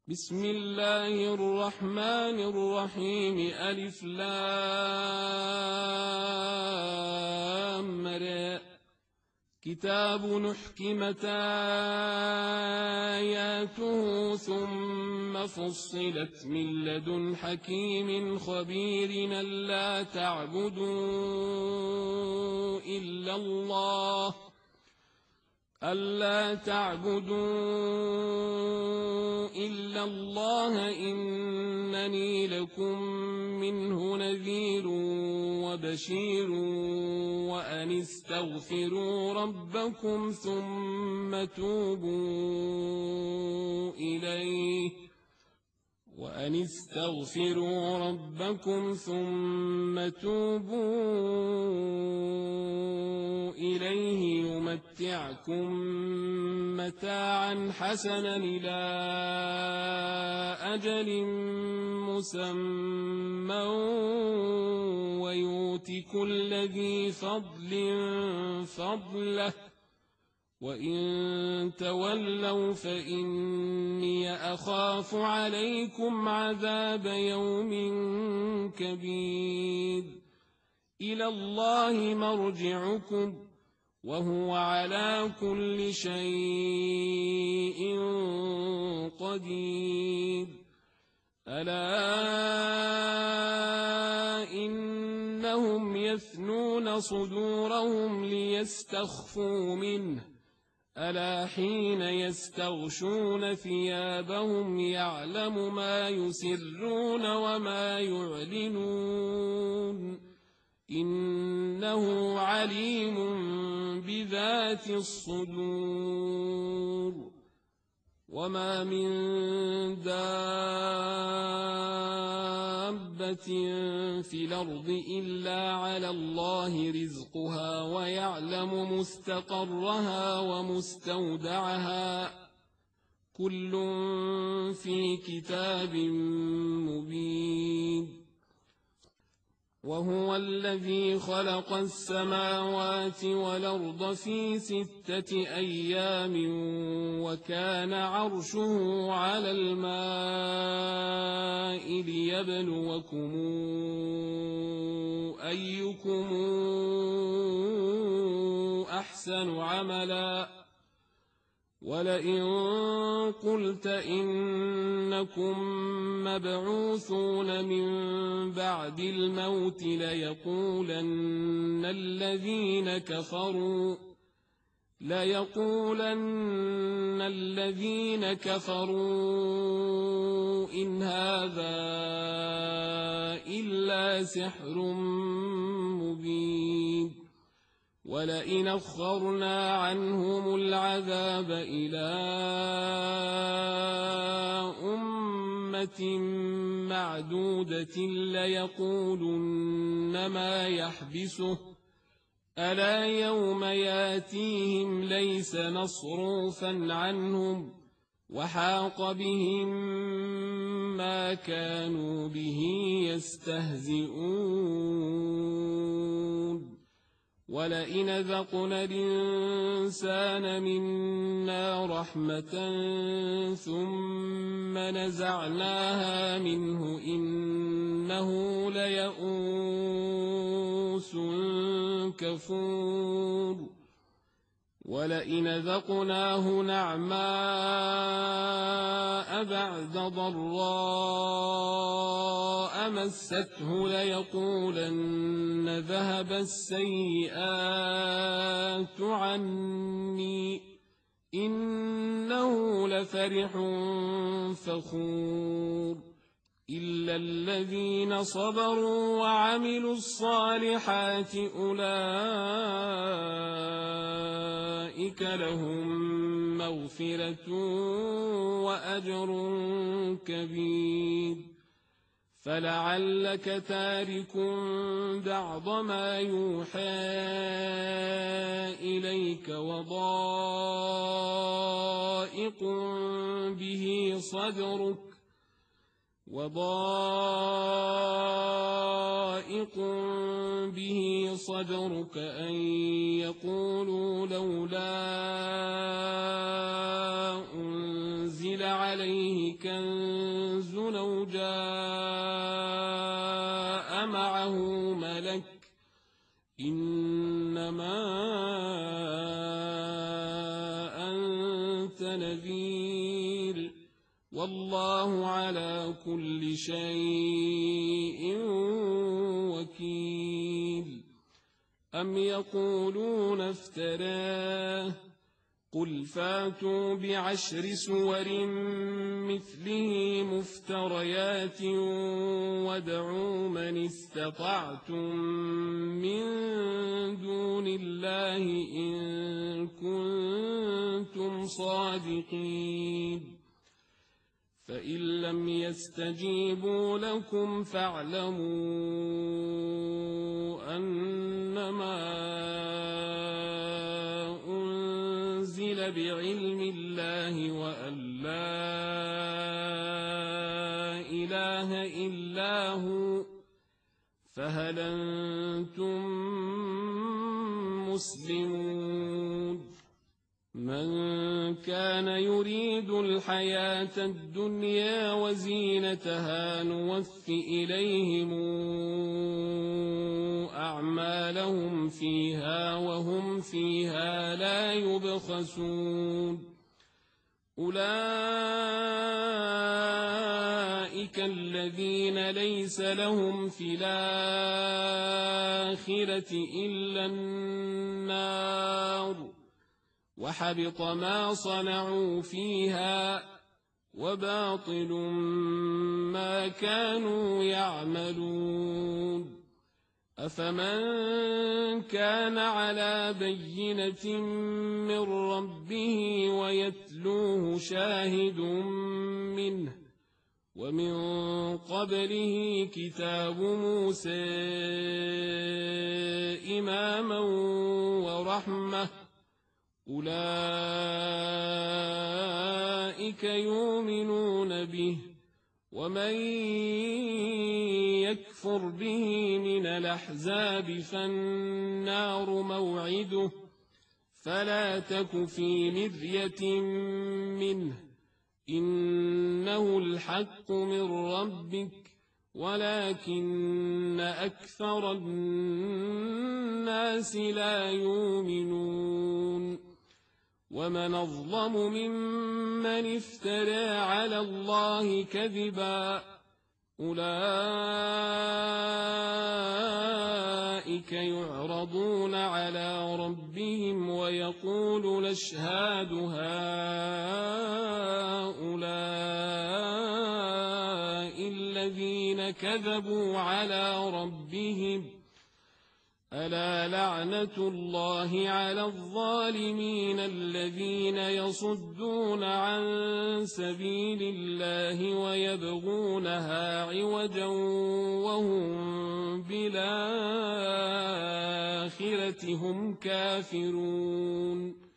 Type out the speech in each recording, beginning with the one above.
بسم الله الرحمن الرحيم ألف لام را كتاب نحكمت آياته ثم فصلت من لدن حكيم خبير ألا تعبدوا إلا الله إنني لكم منه نذير وبشير وأن استغفروا ربكم ثم توبوا إليه يمتعكم متاعا حسنا إلى أجل مسمى ويؤت كل ذي فضل فضله وإن تولوا فإني أخاف عليكم عذاب يوم كبير إلى الله مرجعكم وهو على كل شيء قدير ألا إنهم يثنون صدورهم ليستخفوا منه ألا حين يستغشون ثيابهم يعلم ما يسرون وما يعلنون إنه عليم بذات الصدور وما من دابة في الأرض إلا على الله رزقها ويعلم مستقرها ومستودعها كل في كتاب مبين وهو الذي خلق السماوات والأرض في 6 أيام وكان عرشه على الماء ليبلوكم أيكم أحسن عملا ولئن قلت إنكم مبعوثون من بعد الموت ليقولن الذين كفروا إن هذا إلا سحر مبين ولئن أخرنا عنهم العذاب إلى أمة معدودة ليقولن ما يحبسه ألا يوم ياتيهم ليس مصروفا عنهم وحاق بهم ما كانوا به يستهزئون ولئن ذقنا الإنسان منا رحمة ثم نزعناها منه إنه ليئوس كفور ولئن ذقناه نعماء بعد ضراء مسته ليقولن ذهب السيئات عني إنه لفرح فخور إلا الذين صبروا وعملوا الصالحات أولئك لهم مغفرة وأجر كبير فلعلك تارك بعض ما يوحى إليك وضائق به صدرك أن يقولوا لولا أنزل عليه كنز أو جاء معه ملك إنما أنت نذير والله على كل شيء وكيل أم يقولون افتراه قل فاتوا بعشر سور مثله مفتريات وادعوا من استطعتم من دون الله إن كنتم صادقين فإن لم يستجيبوا لكم فاعلموا أنما أنزل بعلم الله وأن لا إله إلا هو فهل أنتم مسلمون من كان يريد الحياة الدنيا وزينتها نوف إليهم أعمالهم فيها وهم فيها لا يبخسون أولئك الذين ليس لهم في الآخرة إلا النار وحبط ما صنعوا فيها وباطل ما كانوا يعملون أفمن كان على بينة من ربه ويتلوه شاهد منه ومن قبله كتاب موسى إماما ورحمة أولئك يؤمنون به ومن يكفر به من الأحزاب فالنار موعده فلا تك في مرية منه إنه الحق من ربك ولكن أكثر الناس لا يؤمنون ومن أظلم ممن افترى على الله كذبا أولئك يعرضون على ربهم ويقول الأشهاد هؤلاء الذين كذبوا على ربهم ألا لعنة الله على الظالمين الذين يصدون عن سبيل الله ويبغونها عوجا وهم بالآخرة هم كافرون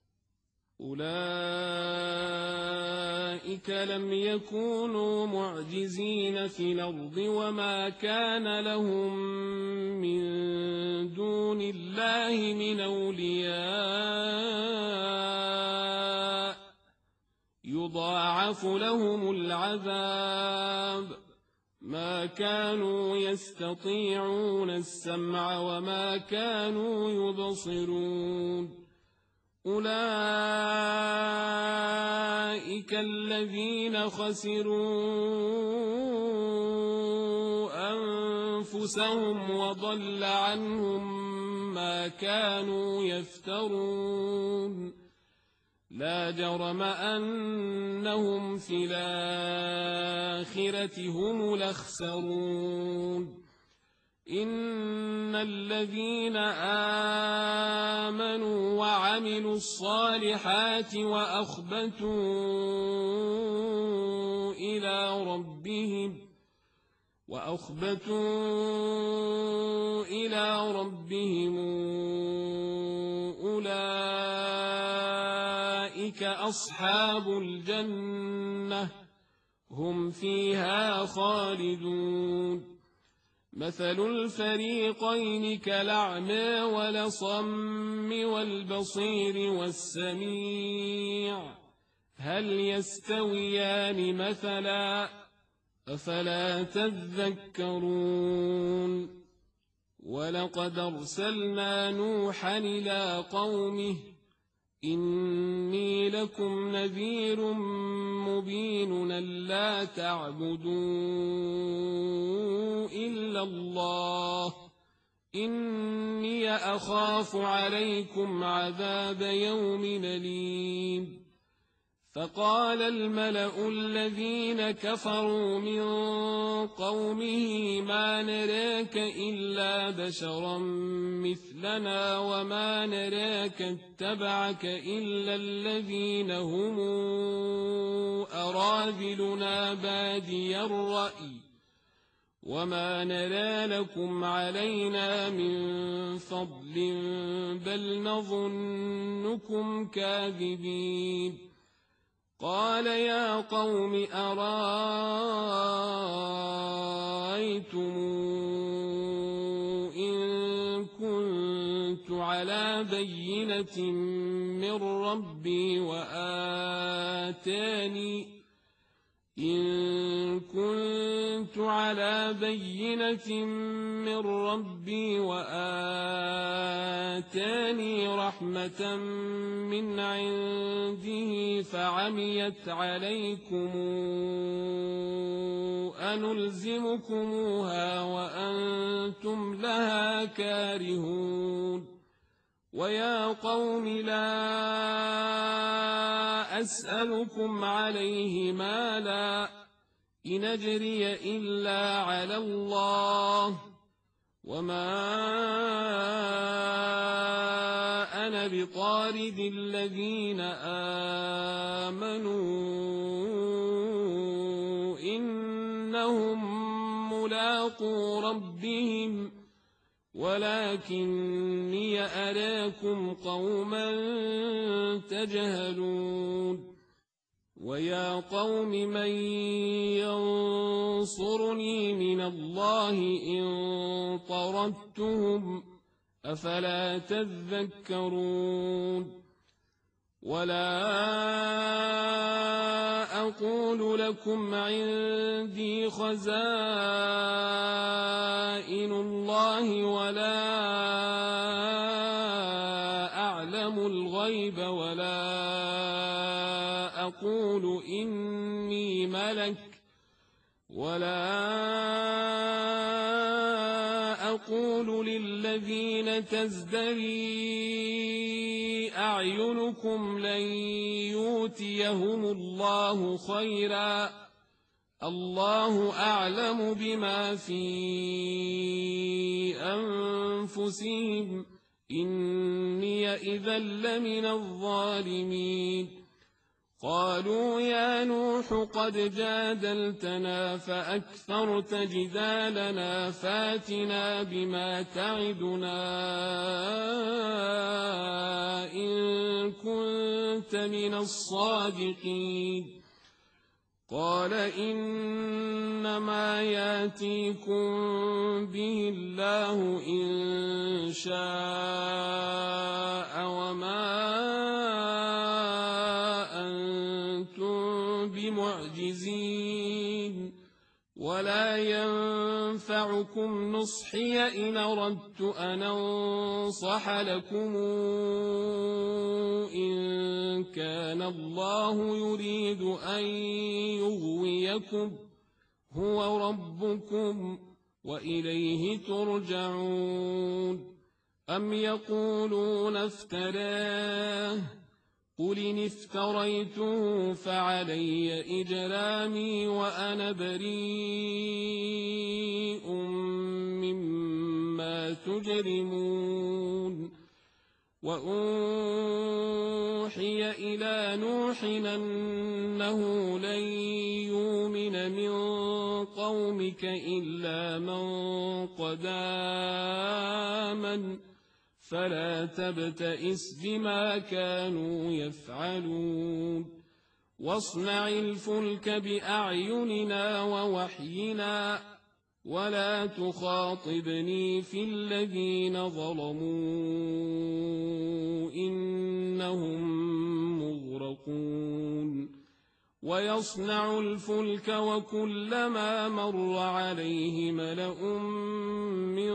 أولئك لم يكونوا معجزين في الأرض وما كان لهم من دون الله من أولياء يضاعف لهم العذاب ما كانوا يستطيعون السمع وما كانوا يبصرون أولئك الذين خسروا أنفسهم وضل عنهم ما كانوا يفترون لا جرم أنهم في الآخرة هم الأخسرون إن الذين آمنوا وعملوا الصالحات وأخبتوا إلى ربهم أولئك أصحاب الجنة هم فيها خالدون مثل الفريقين كالأعمى والأصم والبصير والسميع هل يستويان مثلا أفلا تذكرون ولقد أرسلنا نوحا إلى قومه إني لكم نذير مبين ألا تعبدوا إلا الله إني أخاف عليكم عذاب يوم أليم فقال الملأ الذين كفروا من قومه ما نراك إلا بشرا مثلنا وما نراك اتبعك إلا الذين هم أراذلنا بادي الرأي وما نرى لكم علينا من فضل بل نظنكم كاذبين قال يا قوم أرأيتم إن كنت على بينة من ربي وآتاني رحمة من عنده فعميت عليكم أنلزمكموها وأنتم لها كارهون ويا قوم لا أسألكم عليه مالا إن أجري إلا على الله وما أنا بطارد الذين آمنوا إنهم ملاقو ربهم ولكني أراكم قوما تجهلون ويا قوم من ينصرني من الله إن طردتهم أفلا تذكرون ولا أقول لكم عندي خزائن الله ولا أعلم الغيب ولا أقول إني ملك ولا أقول للذين تزدري أعينكم لن يؤتيهم الله خيرا الله أعلم بما في أنفسهم إني إذا لمن الظالمين قالوا يا نوح قد جادلتنا فأكثرت جدالنا فاتنا بما تعدنا إن كنت من الصادقين قال إنما ياتيكم به الله إن شاء وما بمعجزين ولا ينفعكم نصحي إن أردت أن أنصح لكم إن كان الله يريد أن يغويكم هو ربكم وإليه ترجعون أم يقولون افتراه قل إن افتريته فعلي إجرامي وأنا بريء مما تجرمون وأوحي إلى نوح أنه لن يؤمن من قومك إلا من قد آمن فلا تبتئس بما كانوا يفعلون واصنع الفلك بأعيننا ووحينا ولا تخاطبني في الذين ظلموا إنهم مغرقون ويصنع الفلك وكلما مر عليه ملأ من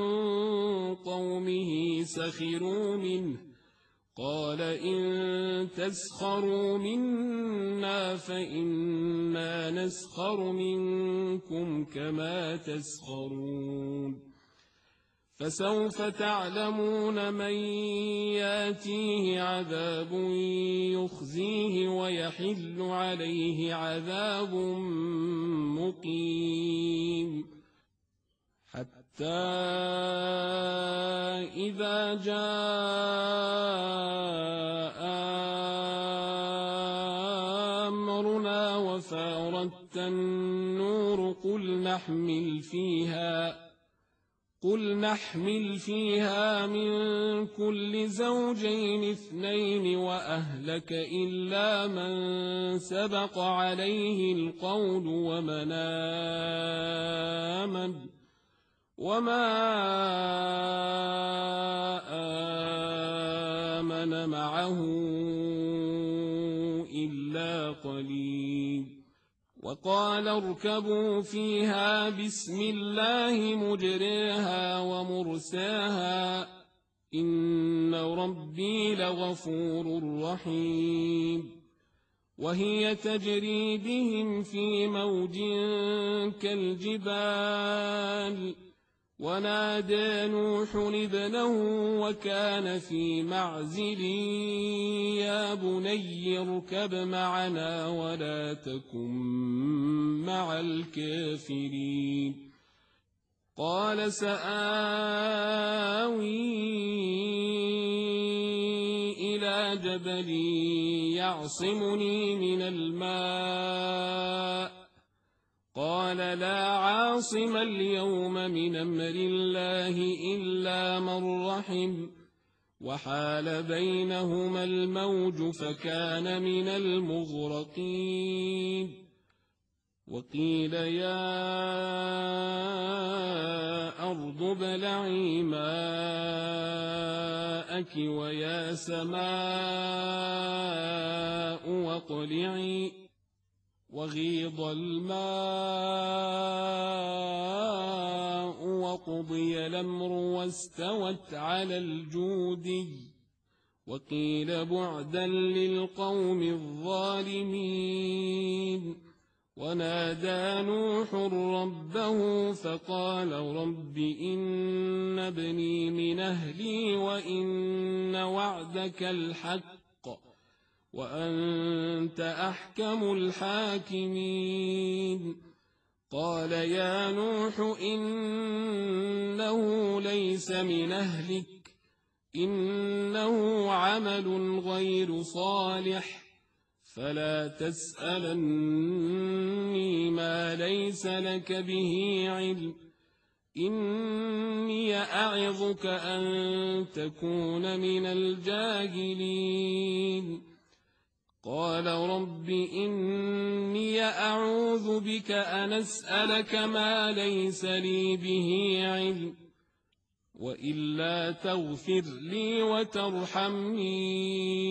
قومه سخروا منه قال إن تسخروا منا فإنا نسخر منكم كما تسخرون فسوف تعلمون من ياتيه عذاب يخزيه ويحل عليه عذاب مقيم حتى إذا جاء أمرنا وفارت النور قل نحمل فيها من كل زوجين اثنين وأهلك إلا من سبق عليه القول وما آمن معه إلا قليل وقال اركبوا فيها بسم الله مجريها ومرساها إن ربي لغفور رحيم وهي تجري بهم في موج كالجبال ونادى نوح ابنه وكان في معزل يا بني اركب معنا ولا تكن مع الكافرين قال سآوي إلى جبل يعصمني من الماء قال لا عاصم اليوم من أمر الله إلا من رحم وحال بينهما الموج فكان من المغرقين وقيل يا أرض ابلعي ماءك ويا سماء واقلعي وغيض الماء وقضي الأمر واستوت على الجودي وقيل بعدا للقوم الظالمين ونادى نوح ربه فقال رب إن ابني من أهلي وإن وعدك الحق وأنت أحكم الحاكمين قال يا نوح إنه ليس من أهلك إنه عمل غير صالح فلا تسألني ما ليس لك به علم إني أعظك أن تكون من الجاهلين قال رب إني أعوذ بك أن أسألك ما ليس لي به علم وإلا تغفر لي وترحمني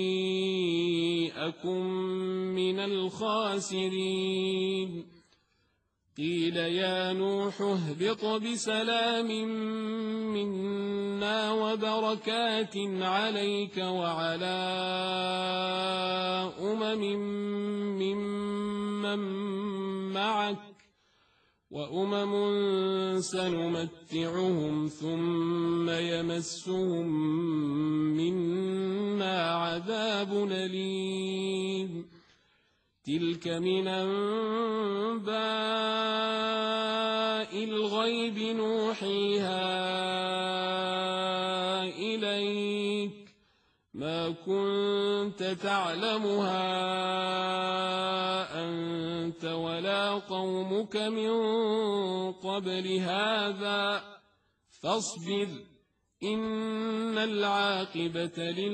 أكن من الخاسرين قيل يا نوح اهبط بسلام منا وبركات عليك وعلى ممن معك وأمم سنمتعهم ثم يمسهم منا عذاب أليم تلك من أنباء الغيب نوحيها إليك ما كنت تعلمها أنت ولا قومك من قبل هذا فاصبر إن العاقبة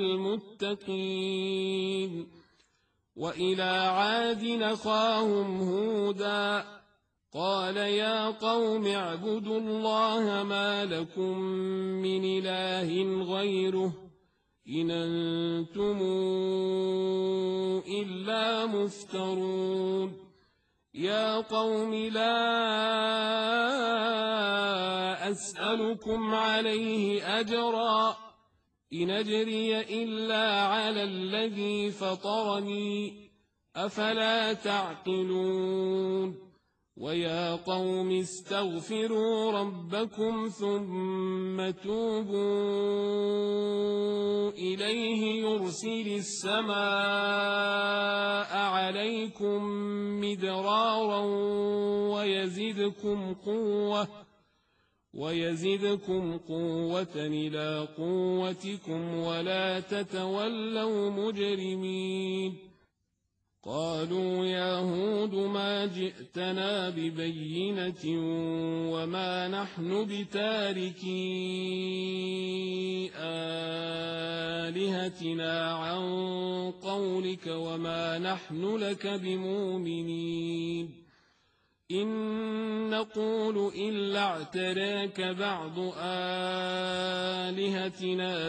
للمتقين وإلى عاد أخاهم هودا قال يا قوم اعبدوا الله ما لكم من إله غيره إن أنتم إلا مفترون يا قوم لا أسألكم عليه أجرا إن أجري إلا على الذي فطرني أفلا تعقلون ويا قوم استغفروا ربكم ثم توبوا إليه يرسل السماء عليكم مدرارا ويزدكم قوة إلى قوتكم ولا تتولوا مجرمين قالوا يا هود ما جئتنا ببينة وما نحن بتاركي آلهتنا عن قولك وما نحن لك بمؤمنين إن نقول إلا اعتراك بعض آلهتنا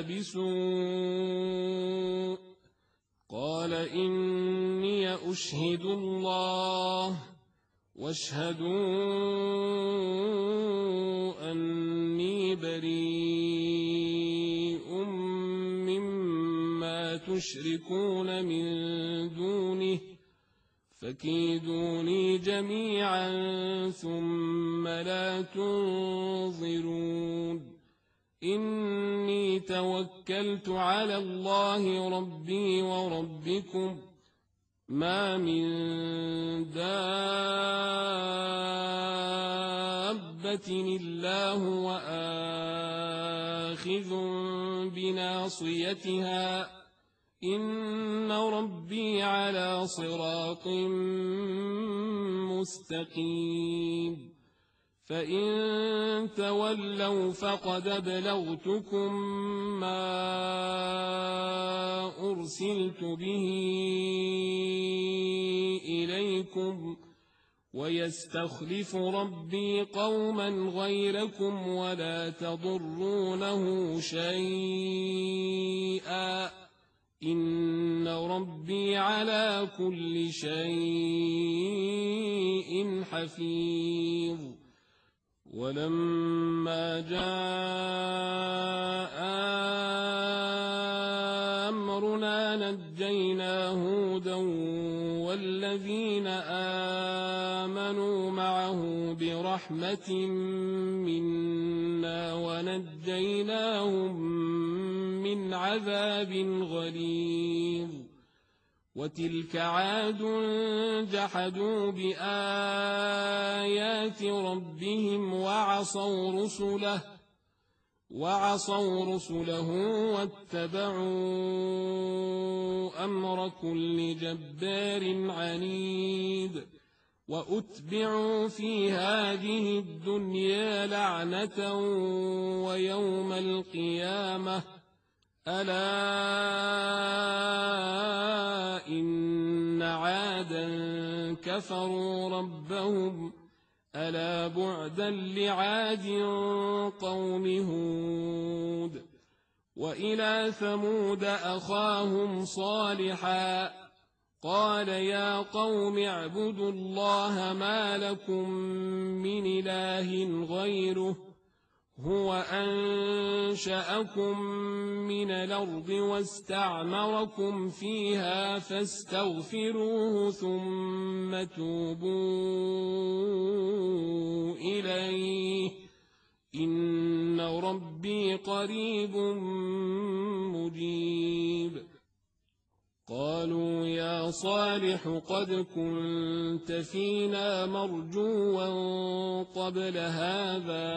بسوء قال إني أشهد الله واشهدوا أني بريء مما تشركون من دونه فكيدوني جميعا ثم لا تنظرون إني توكلت على الله ربي وربكم ما من دابة إلا هو آخذ بناصيتها إن ربي على صراط مستقيم فإن تولوا فقد أبلغتكم ما أرسلت به إليكم ويستخلف ربي قوما غيركم ولا تضرونه شيئا إن ربي على كل شيء حفيظ ولما جاء أمرنا نجينا هودا والذين آمنوا معه برحمة منا ونجيناهم من عذاب غليظ وتلك عاد جحدوا بآيات ربهم وعصوا رسله واتبعوا أمر كل جبار عنيد وأتبعوا في هذه الدنيا لعنة ويوم القيامة ألا إن عادا كفروا ربهم ألا بعدا لعاد قوم هود وإلى ثمود أخاهم صالحا قال يا قوم اعبدوا الله ما لكم من إله غيره هو أنشأكم من الأرض واستعمركم فيها فاستغفروه ثم توبوا إليه إن ربي قريب مجيب قالوا يا صالح قد كنت فينا مرجوا قبل هذا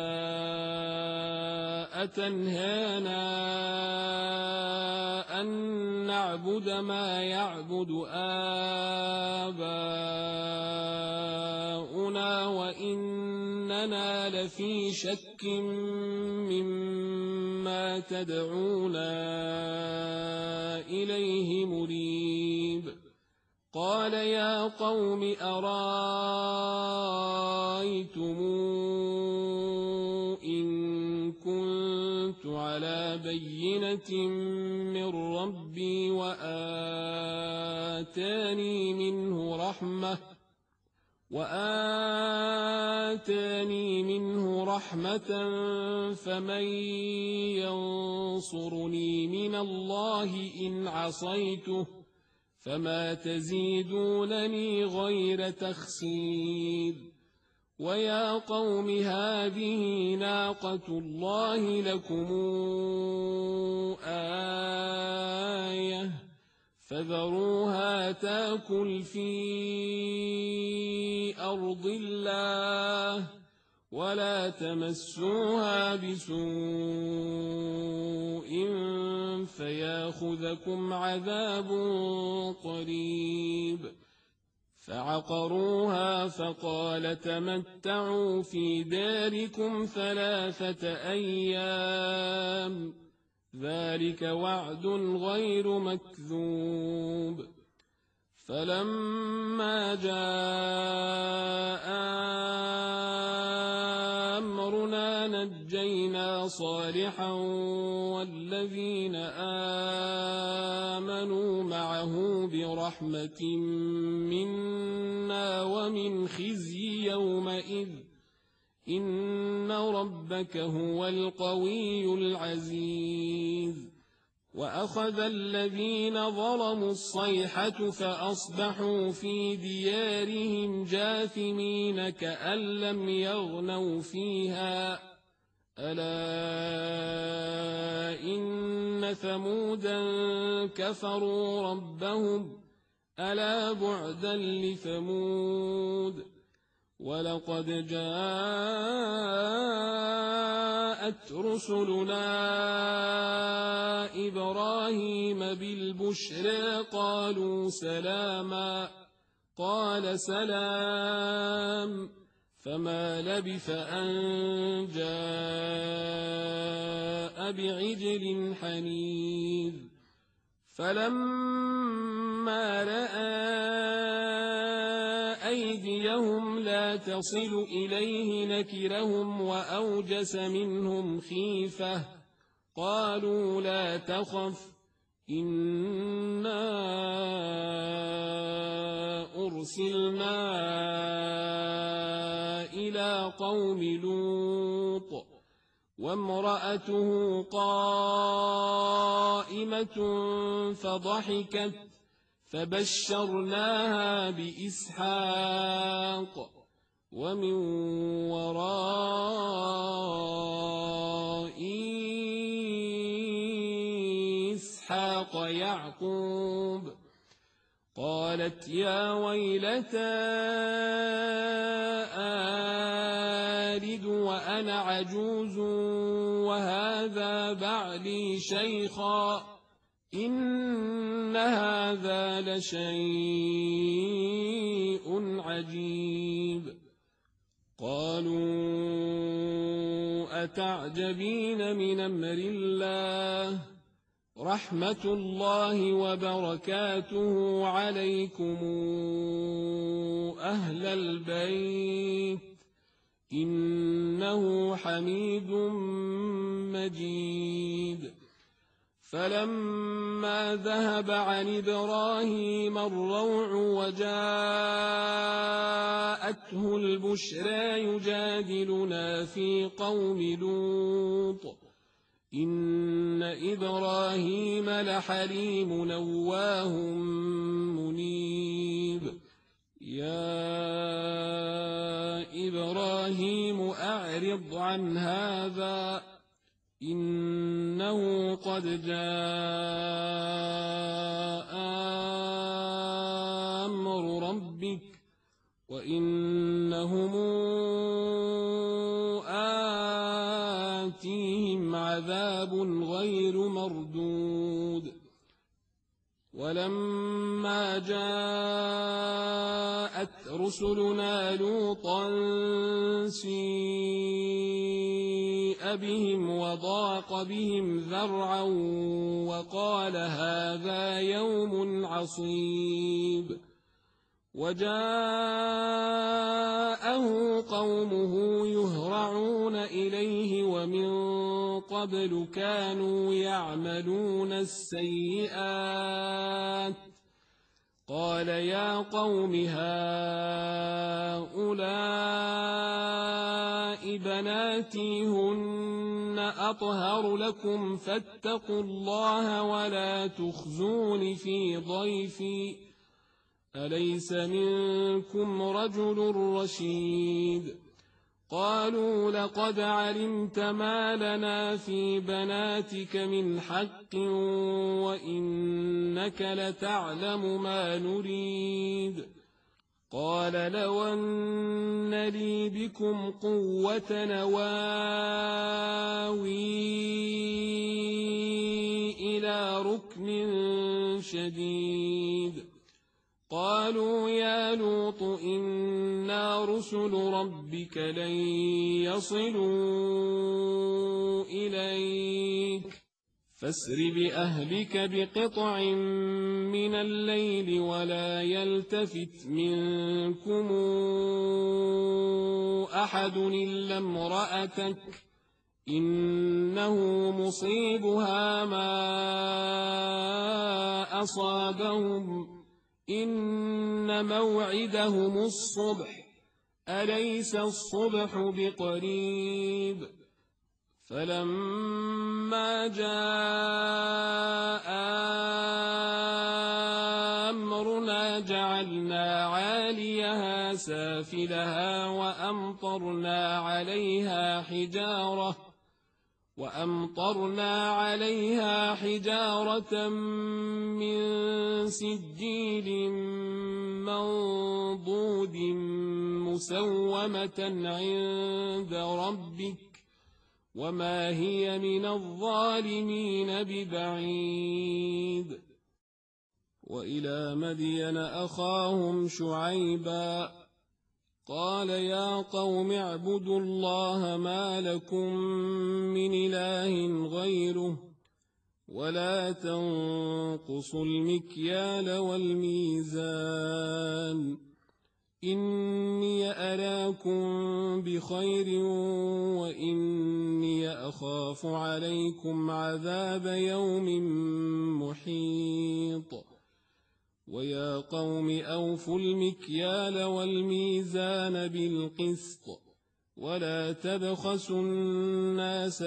أتنهانا أن نعبد ما يعبد آباؤنا وإننا لفي شك مما تدعونا إليه مريب قال يا قوم أرايتم إن كنت على بينة من ربي وآتاني منه رحمة وآتاني منه رحمة فمن ينصرني من الله إن عصيته فما تزيدونني غير تخسير ويا قوم هذه ناقة الله لكم آية فذروها تاكل في أرض الله ولا تمسوها بسوء فياخذكم عذاب قريب فعقروها فقال تمتعوا في داركم 3 أيام ذلك وعد غير مكذوب فلما جاء أمرنا نجينا صالحا والذين آمنوا معه برحمة منا ومن خزي يومئذ إن ربك هو القوي العزيز وأخذ الذين ظلموا الصيحة فأصبحوا في ديارهم جاثمين كأن لم يغنوا فيها ألا إن ثمودا كفروا ربهم ألا بعدا لثمود ولقد جاءت رسلنا إبراهيم بالبشرى قالوا سلاما قال سلام فما لبث أن جاء بعجل حنيذ فلما رأى أيديهم لا تصل إليه نكرهم وأوجس منهم خيفة قالوا لا تخف إنا أرسلنا إلى قوم لوط وامرأته قائمة فضحكت فبشرناها بإسحاق ومن وراء إسحاق يعقوب قالت يا ويلتى آلد وأنا عجوز وهذا بعلي شيخا إن هذا لشيء عجيب قالوا أتعجبين من أمر الله رحمة الله وبركاته عليكم أهل البيت إنه حميد مجيد فلما ذهب عن إبراهيم الروع وجاءته البشرى يجادلنا في قوم لوط إن إبراهيم لحليم نواه منيب يا إبراهيم أعرض عن هذا إنه قد جاء أمر ربك وإنهم آتيهم عذاب غير مردود ولما جاءت رسلنا لوطا سيء بهم وضاق بهم ذرعا وقال هذا يوم عصيب وجاءه قومه يهرعون إليه ومن قبل كانوا يعملون السيئات قال يا قوم هؤلاء بناتي هن أطهر لكم فاتقوا الله ولا تخزون في ضيفي أليس منكم رجل رشيد قالوا لقد علمت ما لنا في بناتك من حق وإنك لتعلم ما نريد قال لو أن لي بكم قوة نواوي إلى ركن شديد قالوا يا لوط إنا رسل ربك لن يصلوا إليك فاسر بأهلك بقطع من الليل ولا يلتفت منكم أحد إلا امرأتك إنه مصيبها ما أصابهم إن موعدهم الصبح أليس الصبح بقريب فلما جاء أمرنا جعلنا عاليها سافلها وأمطرنا عليها حجارة من سجيل منضود مسومة عند ربك وما هي من الظالمين ببعيد وإلى مدين أخاهم شعيبا قال يا قوم اعبدوا الله ما لكم من إله غيره ولا تنقصوا المكيال والميزان إني أراكم بخير وإني أخاف عليكم عذاب يوم محيط ويا قوم أوفوا المكيال والميزان بالقسط ولا تبخسوا الناس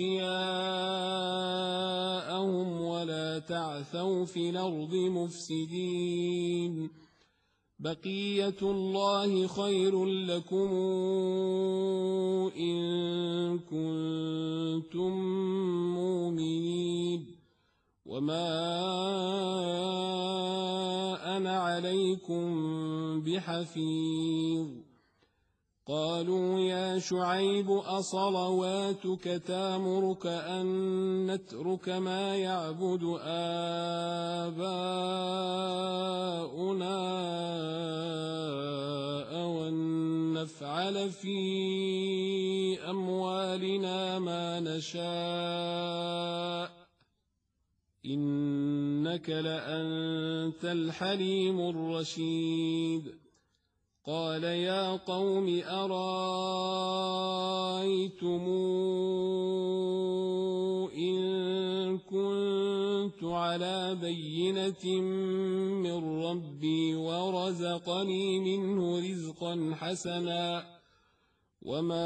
أشياءهم ولا تعثوا في الأرض مفسدين بقية الله خير لكم إن كنتم مؤمنين وما أنا عليكم بحفيظ قالوا يا شعيب أصلواتك تامرك أن نترك ما يعبد آباؤنا أو أن نفعل في أموالنا ما نشاء إنك لأنت الحليم الرشيد قال يا قوم أرأيتم إن كنت على بينة من ربي ورزقني منه رزقا حسنا وما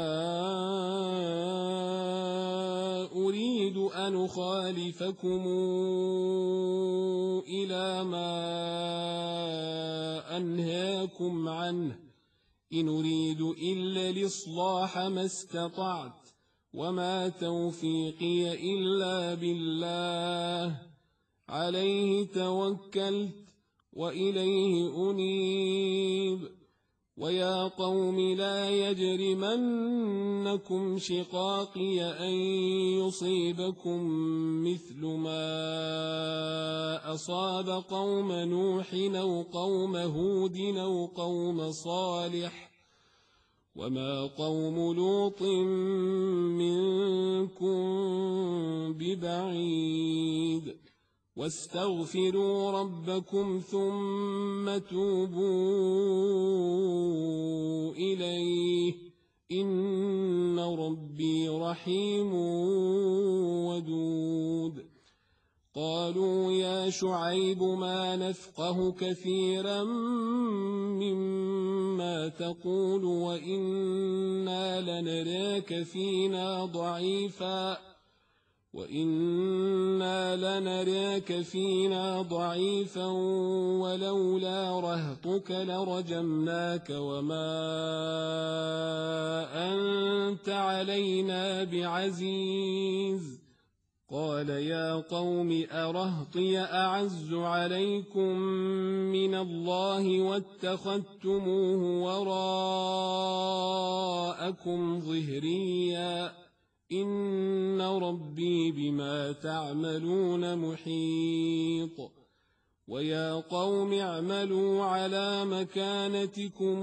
أريد أن أخالفكم إلى ما أنهاكم عنه إن أريد إلا الإصلاح ما استطعت وما توفيقي إلا بالله عليه توكلت وإليه أنيب ويا قوم لا يجرمنكم شقاقي أن يصيبكم مثل ما أصاب قوم نوح أو قوم هود أو قوم صالح وما قوم لوط منكم ببعيد واستغفروا ربكم ثم توبوا إليه إن ربي رحيم ودود قالوا يا شعيب ما نفقه كثيرا مما تقول وإنا لنراك فينا ضعيفا ولولا رهطك لرجمناك وما أنت علينا بعزيز قال يا قوم أرهطي أعز عليكم من الله واتخذتموه وراءكم ظهريا إن ربي بما تعملون محيط ويا قوم اعملوا على مكانتكم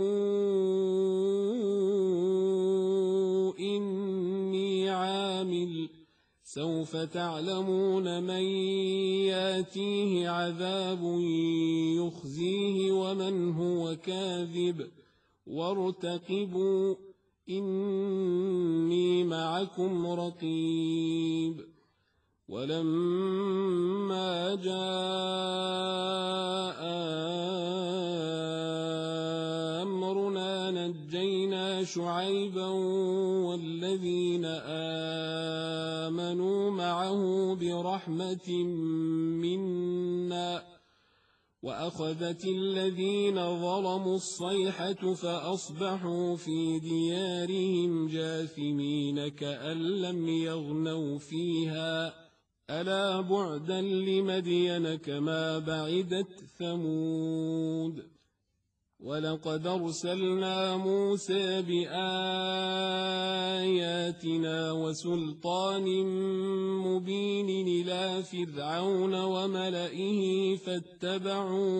إني عامل سوف تعلمون من ياتيه عذاب يخزيه ومن هو كاذب وارتقبوا إني معكم رقيب ولما جاء أمرنا نجينا شعيبا والذين آمنوا معه برحمة منا وأخذت الذين ظلموا الصيحة فأصبحوا في ديارهم جاثمين كأن لم يغنوا فيها ألا بعدا لمدين كما بعدت ثمود ولقد أرسلنا موسى بآياتنا وسلطان مبين إلى فرعون وملئه فاتبعوا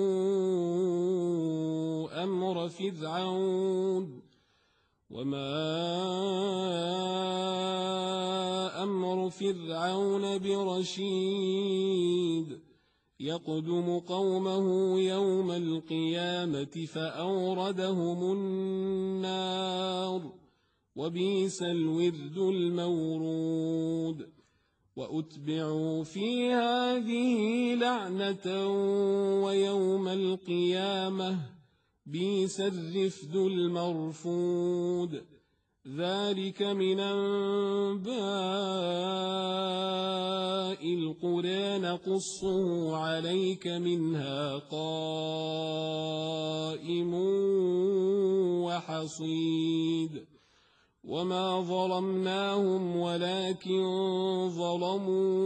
أمر فرعون وما أمر فرعون برشيد يقدم قومه يوم القيامة فأوردهم النار وبئس الورد المورود وأتبعوا في هذه لعنة ويوم القيامة بئس الرفد المرفود ذلك من أنباء القرى نقصه عليك منها قائم وحصيد وما ظلمناهم ولكن ظلموا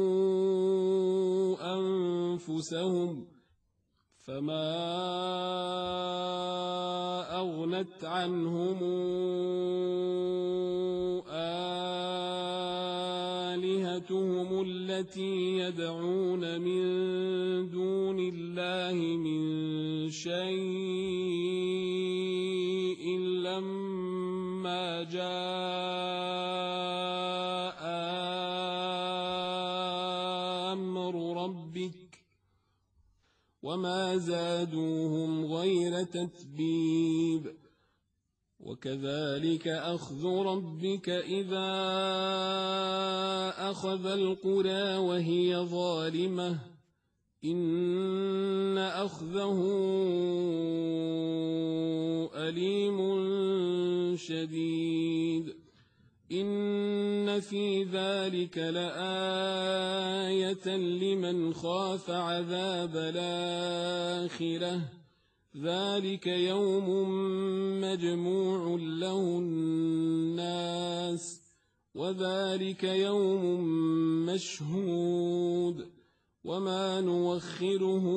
أنفسهم فما أغنت عنهم آلهتهم التي يدعون من دون الله من شيء لما جاء أمر ربك وما زادوهم غير تتبيب وكذلك أخذ ربك إذا أخذ القرى وهي ظالمة إن أخذه أليم شديد إن في ذلك لآية لمن خاف عذاب الآخرة ذلك يوم مجموع له الناس وذلك يوم مشهود وما نوخره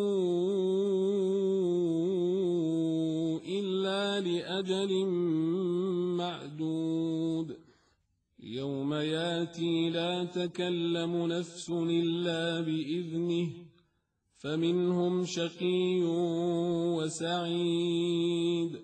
إلا لأجل معدود يوم ياتي لا تكلم نفس إلا بإذنه فمنهم شقي وسعيد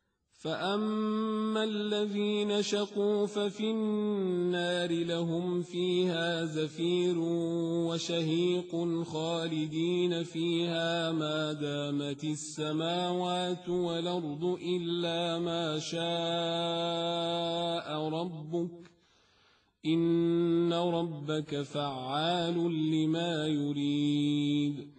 فأما الذين شقوا ففي النار لهم فيها زفير وشهيق خالدين فيها ما دامت السماوات والأرض إلا ما شاء ربك إن ربك فعال لما يريد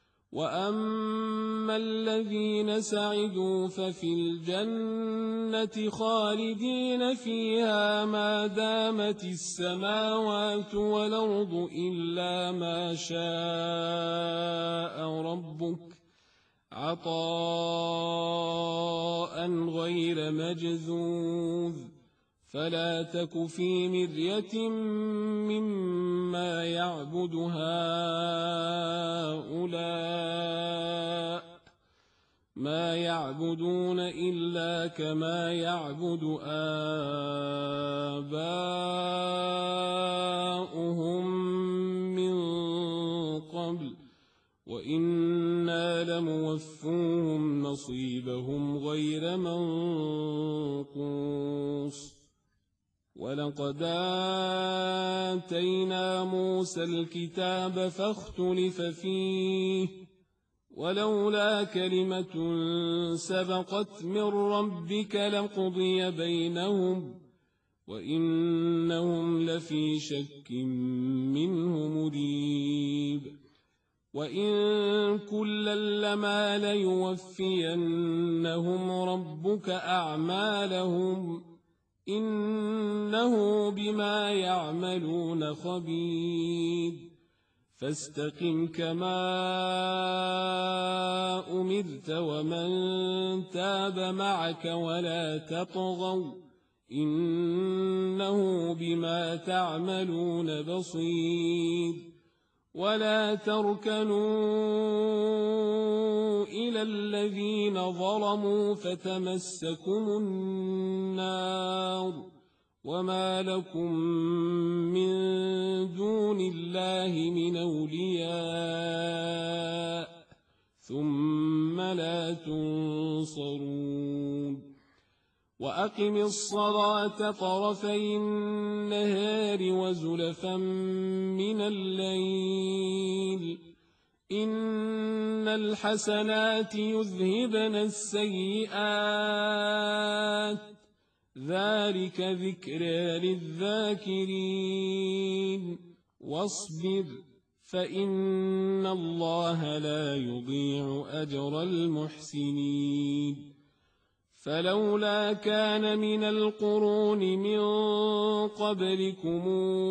وأما الذين سعدوا ففي الجنة خالدين فيها ما دامت السماوات والأرض إلا ما شاء ربك عطاء غير مجذوذ فلا تك في مرية مما يعبد هؤلاء ما يعبدون إلا كما يعبد آباؤهم من قبل وإنا لموفوهم نصيبهم غير منقوص ولقد آتينا موسى الكتاب فاختلف فيه ولولا كلمة سبقت من ربك لقضي بينهم وإنهم لفي شك منه مريب وإن كلا لما ليوفينهم ربك أعمالهم إنه بما يعملون خبير فاستقم كما أمرت ومن تاب معك ولا تطغوا إنه بما تعملون بصير ولا تركنوا إلى الذين ظلموا فتمسكم النار وما لكم من دون الله من أولياء ثم لا تنصرون وأقم الصلاة طرفي النهار وزلفا من الليل إن الحسنات يذهبن السيئات ذلك ذكرى للذاكرين واصبر فإن الله لا يضيع أجر المحسنين فلولا كان من القرون من قبلكم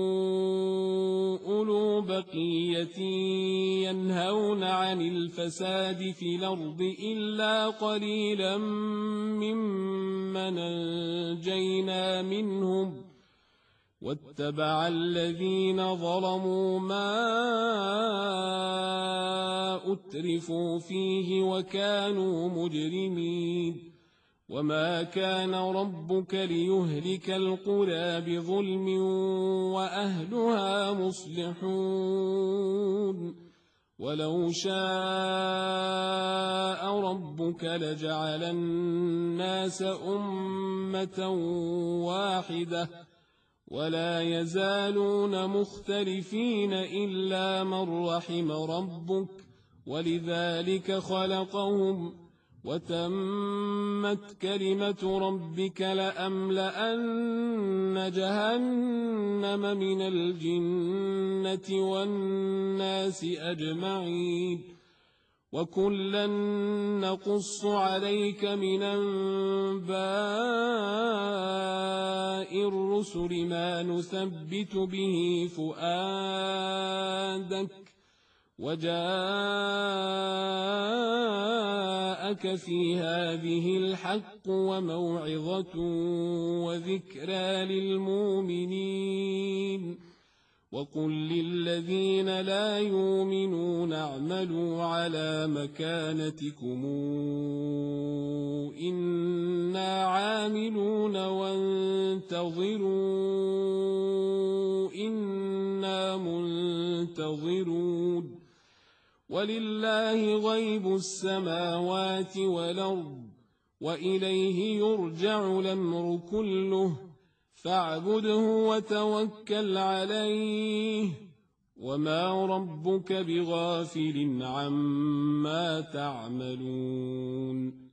أولو بقية ينهون عن الفساد في الأرض إلا قليلا ممن أنجينا منهم واتبع الذين ظلموا ما أترفوا فيه وكانوا مجرمين وما كان ربك ليهلك القرى بظلم وأهلها مصلحون ولو شاء ربك لجعل الناس أمة واحدة ولا يزالون مختلفين إلا من رحم ربك ولذلك خلقهم وتمت كلمة ربك لأملأن جهنم من الجنة والناس أجمعين وكلا نقص عليك من أنباء الرسل ما نثبت به فؤادك وجاءك في هذه الحق وموعظة وذكرى للمؤمنين وقل للذين لا يؤمنون اعملوا على مكانتكم إنا عاملون وانتظروا إنا منتظرون ولله غيب السماوات والأرض وإليه يرجع الأمر كله فاعبده وتوكل عليه وما ربك بغافل عما تعملون